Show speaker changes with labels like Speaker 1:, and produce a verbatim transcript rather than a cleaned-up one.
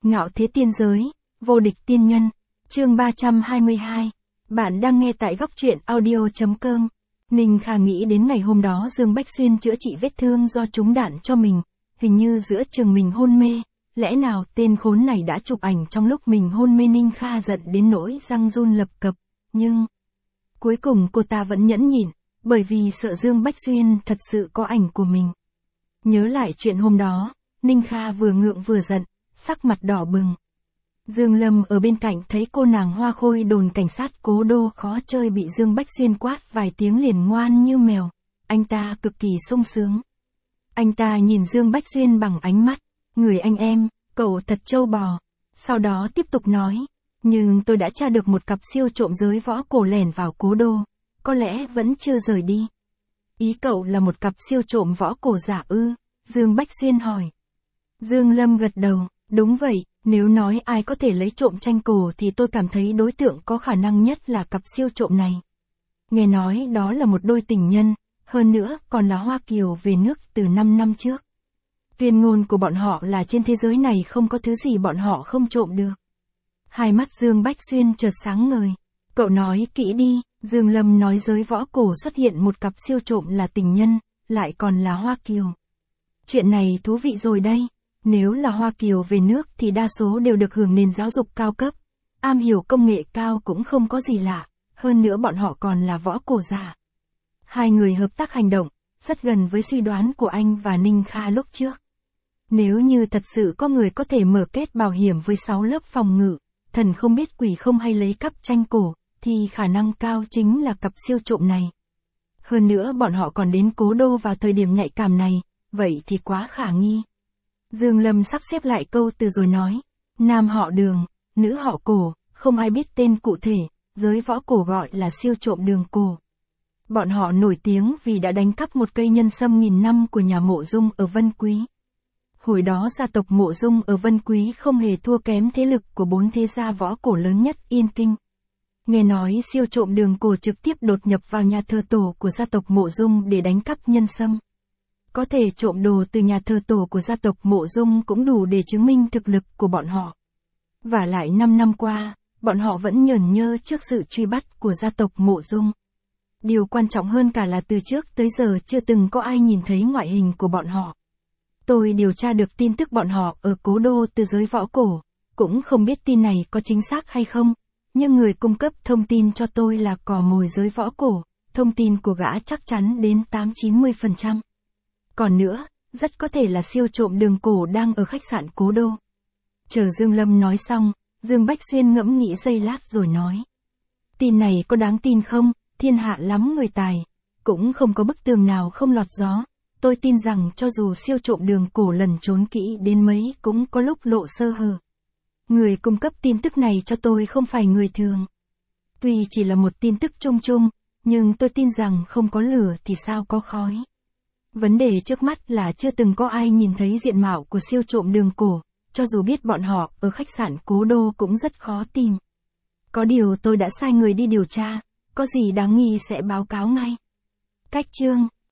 Speaker 1: Ngạo thế tiên giới, vô địch tiên nhân, chương ba trăm hai mươi hai. Bạn đang nghe tại góc truyện audio chấm com. Ninh Kha nghĩ đến ngày hôm đó Dương Bách Xuyên chữa trị vết thương do trúng đạn cho mình, hình như giữa chừng mình hôn mê, lẽ nào tên khốn này đã chụp ảnh trong lúc mình hôn mê. Ninh Kha giận đến nỗi răng run lập cập, nhưng cuối cùng cô ta vẫn nhẫn nhịn, bởi vì sợ Dương Bách Xuyên thật sự có ảnh của mình. Nhớ lại chuyện hôm đó, Ninh Kha vừa ngượng vừa giận, sắc mặt đỏ bừng. Dương Lâm ở bên cạnh thấy cô nàng hoa khôi đồn cảnh sát Cố Đô khó chơi bị Dương Bách Xuyên quát vài tiếng liền ngoan như mèo, anh ta cực kỳ sung sướng. Anh ta nhìn Dương Bách Xuyên bằng ánh mắt, người anh em, cậu thật trâu bò. Sau đó tiếp tục nói, nhưng tôi đã tra được một cặp siêu trộm giới võ cổ lẻn vào Cố Đô, có lẽ vẫn chưa rời đi. Ý cậu là một cặp siêu trộm võ cổ giả ư? Dương Bách Xuyên hỏi. Dương Lâm gật đầu, đúng vậy, nếu nói ai có thể lấy trộm tranh cổ thì tôi cảm thấy đối tượng có khả năng nhất là cặp siêu trộm này. Nghe nói đó là một đôi tình nhân, hơn nữa còn là Hoa Kiều về nước từ năm năm trước. Tuyên ngôn của bọn họ là trên thế giới này không có thứ gì bọn họ không trộm được. Hai mắt Dương Bách Xuyên chợt sáng ngời. Cậu nói kỹ đi. Dương Lâm nói giới võ cổ xuất hiện một cặp siêu trộm là tình nhân, lại còn là Hoa Kiều. Chuyện này thú vị rồi đây. Nếu là Hoa Kiều về nước thì đa số đều được hưởng nền giáo dục cao cấp, am hiểu công nghệ cao cũng không có gì lạ, hơn nữa bọn họ còn là võ cổ giả. Hai người hợp tác hành động, rất gần với suy đoán của anh và Ninh Kha lúc trước. Nếu như thật sự có người có thể mở kết bảo hiểm với sáu lớp phòng ngự, thần không biết quỷ không hay lấy cắp tranh cổ, thì khả năng cao chính là cặp siêu trộm này. Hơn nữa bọn họ còn đến Cố Đô vào thời điểm nhạy cảm này, vậy thì quá khả nghi. Dương Lâm sắp xếp lại câu từ rồi nói, nam họ Đường, nữ họ Cổ, không ai biết tên cụ thể, giới võ cổ gọi là siêu trộm Đường Cổ. Bọn họ nổi tiếng vì đã đánh cắp một cây nhân sâm nghìn năm của nhà Mộ Dung ở Vân Quý. Hồi đó gia tộc Mộ Dung ở Vân Quý không hề thua kém thế lực của bốn thế gia võ cổ lớn nhất Yên Kinh. Nghe nói siêu trộm Đường Cổ trực tiếp đột nhập vào nhà thờ tổ của gia tộc Mộ Dung để đánh cắp nhân sâm. Có thể trộm đồ từ nhà thờ tổ của gia tộc Mộ Dung cũng đủ để chứng minh thực lực của bọn họ. Và lại năm năm qua, bọn họ vẫn nhởn nhơ trước sự truy bắt của gia tộc Mộ Dung. Điều quan trọng hơn cả là từ trước tới giờ chưa từng có ai nhìn thấy ngoại hình của bọn họ. Tôi điều tra được tin tức bọn họ ở Cố Đô từ giới võ cổ, cũng không biết tin này có chính xác hay không, nhưng người cung cấp thông tin cho tôi là cò mồi giới võ cổ, thông tin của gã chắc chắn đến tám chín mươi phần trăm. Còn nữa, rất có thể là siêu trộm Đường Cổ đang ở khách sạn Cố Đô. Chờ Dương Lâm nói xong, Dương Bách Xuyên ngẫm nghĩ giây lát rồi nói. Tin này có đáng tin không? Thiên hạ lắm người tài, cũng không có bức tường nào không lọt gió. Tôi tin rằng cho dù siêu trộm Đường Cổ lần trốn kỹ đến mấy cũng có lúc lộ sơ hở. Người cung cấp tin tức này cho tôi không phải người thường. Tuy chỉ là một tin tức chung chung, nhưng tôi tin rằng không có lửa thì sao có khói. Vấn đề trước mắt là chưa từng có ai nhìn thấy diện mạo của siêu trộm Đường Cổ, cho dù biết bọn họ ở khách sạn Cố Đô cũng rất khó tìm. Có điều tôi đã sai người đi điều tra, có gì đáng nghi sẽ báo cáo ngay. Cách chương